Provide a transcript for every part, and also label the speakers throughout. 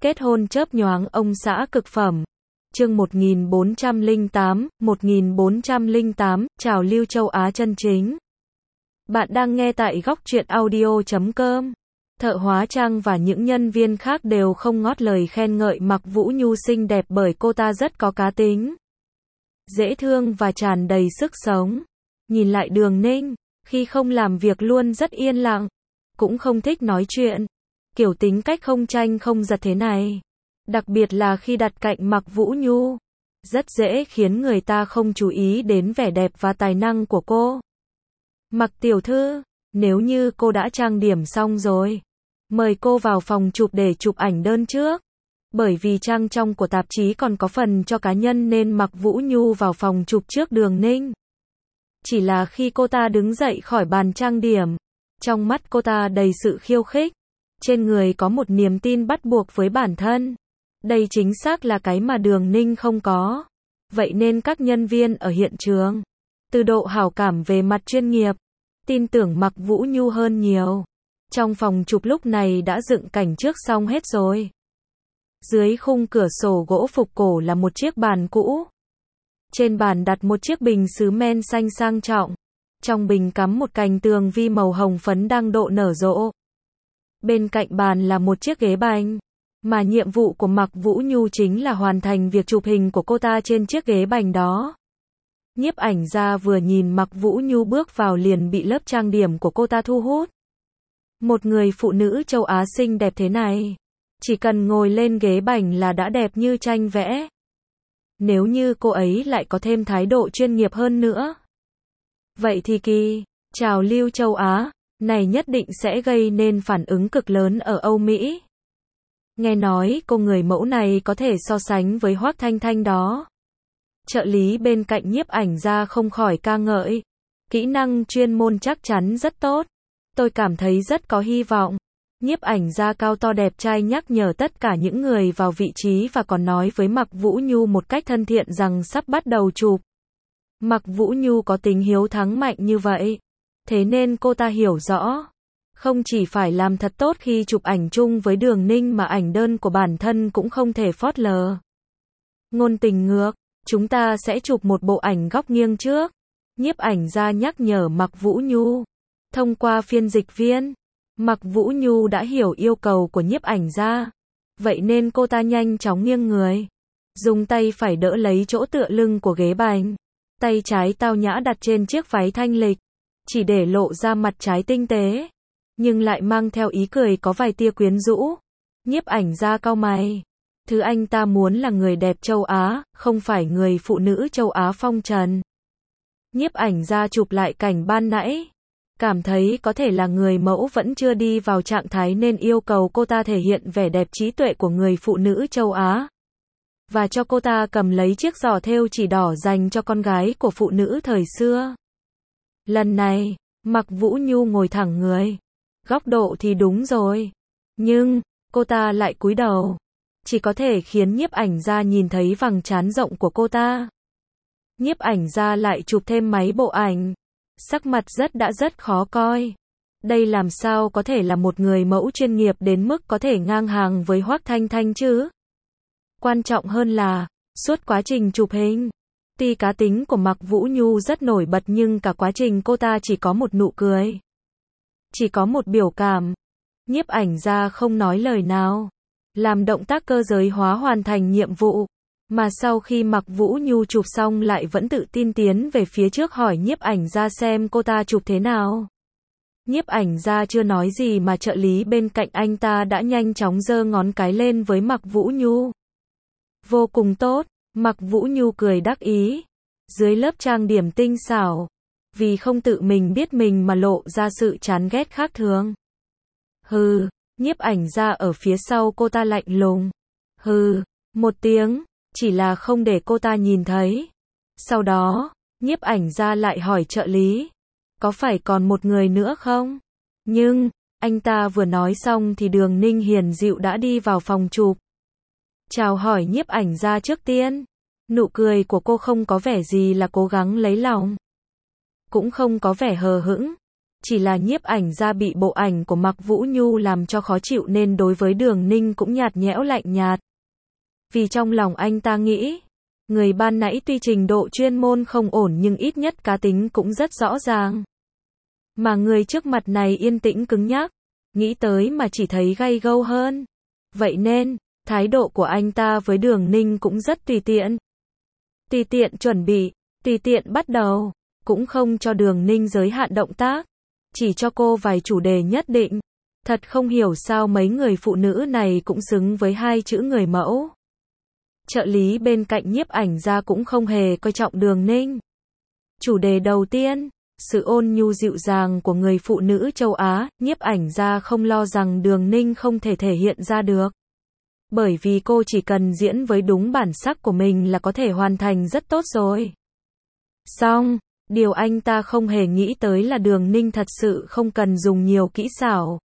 Speaker 1: Kết hôn chớp nhoáng ông xã cực phẩm. Chương 1408, trào lưu châu Á chân chính. Bạn đang nghe tại góc truyện audio.com. Thợ hóa trang và những nhân viên khác đều không ngót lời khen ngợi Mạc Vũ Nhu xinh đẹp bởi cô ta rất có cá tính, dễ thương và tràn đầy sức sống. Nhìn lại Đường Ninh, khi không làm việc luôn rất yên lặng, cũng không thích nói chuyện, kiểu tính cách không tranh không giật thế này. Đặc biệt là khi đặt cạnh Mạc Vũ Nhu, rất dễ khiến người ta không chú ý đến vẻ đẹp và tài năng của cô. Mạc tiểu thư, nếu như cô đã trang điểm xong rồi, mời cô vào phòng chụp để chụp ảnh đơn trước. Bởi vì trang trong của tạp chí còn có phần cho cá nhân nên Mạc Vũ Nhu vào phòng chụp trước Đường Ninh. Chỉ là khi cô ta đứng dậy khỏi bàn trang điểm, trong mắt cô ta đầy sự khiêu khích, trên người có một niềm tin bắt buộc với bản thân. Đây chính xác là cái mà Đường Ninh không có. Vậy nên các nhân viên ở hiện trường, từ độ hảo cảm về mặt chuyên nghiệp, tin tưởng Mạc Vũ Nhu hơn nhiều. Trong phòng chụp lúc này đã dựng cảnh trước xong hết rồi. Dưới khung cửa sổ gỗ phục cổ là một chiếc bàn cũ. Trên bàn đặt một chiếc bình sứ men xanh sang trọng. Trong bình cắm một cành tường vi màu hồng phấn đang độ nở rộ. Bên cạnh bàn là một chiếc ghế bành, mà nhiệm vụ của Mạc Vũ Nhu chính là hoàn thành việc chụp hình của cô ta trên chiếc ghế bành đó. Nhiếp ảnh gia vừa nhìn Mạc Vũ Nhu bước vào liền bị lớp trang điểm của cô ta thu hút. Một người phụ nữ châu Á xinh đẹp thế này, chỉ cần ngồi lên ghế bành là đã đẹp như tranh vẽ. Nếu như cô ấy lại có thêm thái độ chuyên nghiệp hơn nữa, vậy thì trào lưu châu Á này nhất định sẽ gây nên phản ứng cực lớn ở Âu Mỹ. Nghe nói cô người mẫu này có thể so sánh với Hoác Thanh Thanh đó. Trợ lý bên cạnh nhiếp ảnh gia không khỏi ca ngợi. Kỹ năng chuyên môn chắc chắn rất tốt. Tôi cảm thấy rất có hy vọng. Nhiếp ảnh gia cao to đẹp trai nhắc nhở tất cả những người vào vị trí và còn nói với Mạc Vũ Nhu một cách thân thiện rằng sắp bắt đầu chụp. Mạc Vũ Nhu có tính hiếu thắng mạnh như vậy, thế nên cô ta hiểu rõ, không chỉ phải làm thật tốt khi chụp ảnh chung với Đường Ninh mà ảnh đơn của bản thân cũng không thể phớt lờ. Ngôn tình ngược, chúng ta sẽ chụp một bộ ảnh góc nghiêng trước. Nhiếp ảnh gia nhắc nhở Mạc Vũ Nhu. Thông qua phiên dịch viên, Mạc Vũ Nhu đã hiểu yêu cầu của nhiếp ảnh gia. Vậy nên cô ta nhanh chóng nghiêng người, dùng tay phải đỡ lấy chỗ tựa lưng của ghế bành. Tay trái tao nhã đặt trên chiếc váy thanh lịch, chỉ để lộ ra mặt trái tinh tế, nhưng lại mang theo ý cười có vài tia quyến rũ. Nhiếp ảnh gia cau mày. Thứ anh ta muốn là người đẹp châu Á, không phải người phụ nữ châu Á phong trần. Nhiếp ảnh gia chụp lại cảnh ban nãy, cảm thấy có thể là người mẫu vẫn chưa đi vào trạng thái nên yêu cầu cô ta thể hiện vẻ đẹp trí tuệ của người phụ nữ châu Á. Và cho cô ta cầm lấy chiếc giỏ thêu chỉ đỏ dành cho con gái của phụ nữ thời xưa. Lần này, Mạc Vũ Nhu ngồi thẳng người. Góc độ thì đúng rồi, nhưng cô ta lại cúi đầu, chỉ có thể khiến nhiếp ảnh gia nhìn thấy vầng trán rộng của cô ta. Nhiếp ảnh gia lại chụp thêm mấy bộ ảnh, sắc mặt rất khó coi. Đây làm sao có thể là một người mẫu chuyên nghiệp đến mức có thể ngang hàng với Hoác Thanh Thanh chứ? Quan trọng hơn là, suốt quá trình chụp hình, tuy cá tính của Mạc Vũ Nhu rất nổi bật nhưng cả quá trình cô ta chỉ có một nụ cười, chỉ có một biểu cảm. Nhiếp ảnh gia không nói lời nào, làm động tác cơ giới hóa hoàn thành nhiệm vụ, mà sau khi Mạc Vũ Nhu chụp xong lại vẫn tự tin tiến về phía trước hỏi nhiếp ảnh gia xem cô ta chụp thế nào. Nhiếp ảnh gia chưa nói gì mà trợ lý bên cạnh anh ta đã nhanh chóng giơ ngón cái lên với Mạc Vũ Nhu. Vô cùng tốt, Mạc Vũ Nhu cười đắc ý. Dưới lớp trang điểm tinh xảo, vì không tự mình biết mình mà lộ ra sự chán ghét khác thường. Hừ, nhiếp ảnh gia ở phía sau cô ta lạnh lùng. Hừ, một tiếng, chỉ là không để cô ta nhìn thấy. Sau đó, nhiếp ảnh gia lại hỏi trợ lý, có phải còn một người nữa không? Nhưng, anh ta vừa nói xong thì Đường Ninh hiền dịu đã đi vào phòng chụp. Chào hỏi nhiếp ảnh gia trước tiên. Nụ cười của cô không có vẻ gì là cố gắng lấy lòng, cũng không có vẻ hờ hững. Chỉ là nhiếp ảnh gia bị bộ ảnh của Mạc Vũ Nhu làm cho khó chịu nên đối với Đường Ninh cũng nhạt nhẽo lạnh nhạt. Vì trong lòng anh ta nghĩ, người ban nãy tuy trình độ chuyên môn không ổn nhưng ít nhất cá tính cũng rất rõ ràng. Mà người trước mặt này yên tĩnh cứng nhắc, nghĩ tới mà chỉ thấy gay gâu hơn. Vậy nên, thái độ của anh ta với Đường Ninh cũng rất tùy tiện. Tùy tiện chuẩn bị, tùy tiện bắt đầu, cũng không cho Đường Ninh giới hạn động tác, chỉ cho cô vài chủ đề nhất định. Thật không hiểu sao mấy người phụ nữ này cũng xứng với hai chữ người mẫu. Trợ lý bên cạnh nhiếp ảnh gia cũng không hề coi trọng Đường Ninh. Chủ đề đầu tiên, sự ôn nhu dịu dàng của người phụ nữ châu Á, nhiếp ảnh gia không lo rằng Đường Ninh không thể thể hiện ra được. Bởi vì cô chỉ cần diễn với đúng bản sắc của mình là có thể hoàn thành rất tốt rồi. Xong, điều anh ta không hề nghĩ tới là Đường Ninh thật sự không cần dùng nhiều kỹ xảo.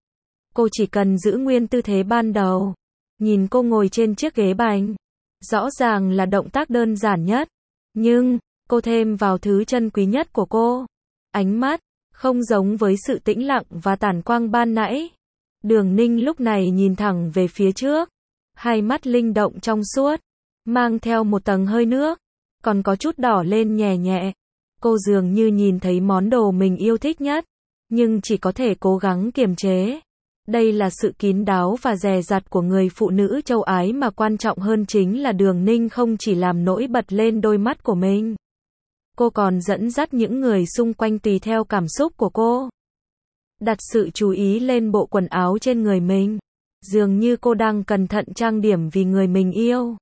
Speaker 1: Cô chỉ cần giữ nguyên tư thế ban đầu. Nhìn cô ngồi trên chiếc ghế bành. Rõ ràng là động tác đơn giản nhất. Nhưng, cô thêm vào thứ chân quý nhất của cô. Ánh mắt, không giống với sự tĩnh lặng và tản quang ban nãy. Đường Ninh lúc này nhìn thẳng về phía trước. Hai mắt linh động trong suốt. Mang theo một tầng hơi nước. Còn có chút đỏ lên nhẹ nhẹ. Cô dường như nhìn thấy món đồ mình yêu thích nhất. Nhưng chỉ có thể cố gắng kiềm chế. Đây là sự kín đáo và dè dặt của người phụ nữ châu Ái mà quan trọng hơn chính là Đường Ninh không chỉ làm nổi bật lên đôi mắt của mình. Cô còn dẫn dắt những người xung quanh tùy theo cảm xúc của cô. Đặt sự chú ý lên bộ quần áo trên người mình. Dường như cô đang cẩn thận trang điểm vì người mình yêu.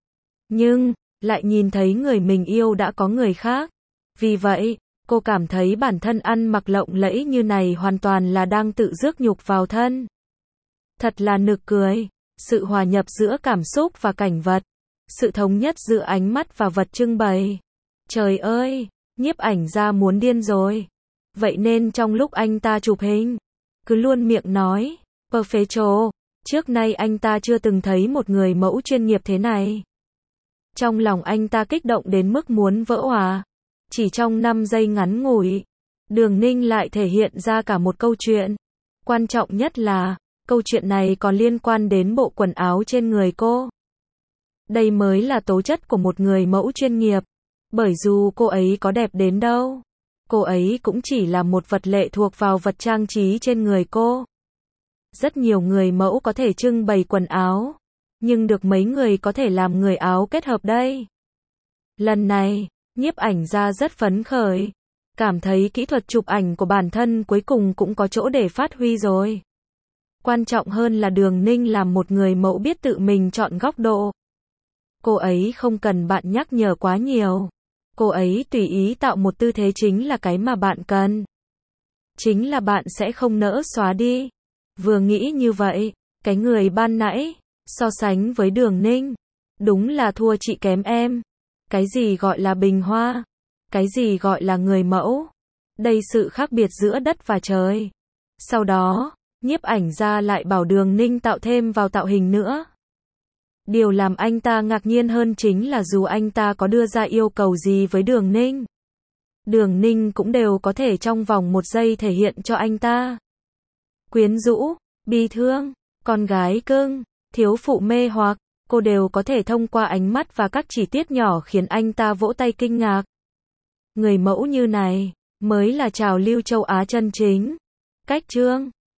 Speaker 1: Nhưng, lại nhìn thấy người mình yêu đã có người khác. Vì vậy, cô cảm thấy bản thân ăn mặc lộng lẫy như này hoàn toàn là đang tự rước nhục vào thân. Thật là nực cười. Sự hòa nhập giữa cảm xúc và cảnh vật. Sự thống nhất giữa ánh mắt và vật trưng bày. Trời ơi, nhiếp ảnh gia muốn điên rồi. Vậy nên trong lúc anh ta chụp hình, cứ luôn miệng nói, perfecto. Trước nay anh ta chưa từng thấy một người mẫu chuyên nghiệp thế này. Trong lòng anh ta kích động đến mức muốn vỡ òa. Chỉ trong 5 giây ngắn ngủi, Đường Ninh lại thể hiện ra cả một câu chuyện. Quan trọng nhất là, câu chuyện này còn liên quan đến bộ quần áo trên người cô. Đây mới là tố chất của một người mẫu chuyên nghiệp. Bởi dù cô ấy có đẹp đến đâu, cô ấy cũng chỉ là một vật lệ thuộc vào vật trang trí trên người cô. Rất nhiều người mẫu có thể trưng bày quần áo, nhưng được mấy người có thể làm người áo kết hợp đây. Lần này, nhiếp ảnh gia rất phấn khởi, cảm thấy kỹ thuật chụp ảnh của bản thân cuối cùng cũng có chỗ để phát huy rồi. Quan trọng hơn là Đường Ninh làm một người mẫu biết tự mình chọn góc độ. Cô ấy không cần bạn nhắc nhở quá nhiều. Cô ấy tùy ý tạo một tư thế chính là cái mà bạn cần. Chính là bạn sẽ không nỡ xóa đi. Vừa nghĩ như vậy, cái người ban nãy, so sánh với Đường Ninh, đúng là thua chị kém em. Cái gì gọi là bình hoa? Cái gì gọi là người mẫu? Đây sự khác biệt giữa đất và trời. Sau đó, nhiếp ảnh gia lại bảo Đường Ninh tạo thêm vào tạo hình nữa. Điều làm anh ta ngạc nhiên hơn chính là dù anh ta có đưa ra yêu cầu gì với Đường Ninh, Đường Ninh cũng đều có thể trong vòng 1 giây thể hiện cho anh ta. Quyến rũ, bi thương, con gái cưng, thiếu phụ mê hoặc, cô đều có thể thông qua ánh mắt và các chi tiết nhỏ khiến anh ta vỗ tay kinh ngạc. Người mẫu như này, mới là trào lưu châu Á chân chính. Cách chương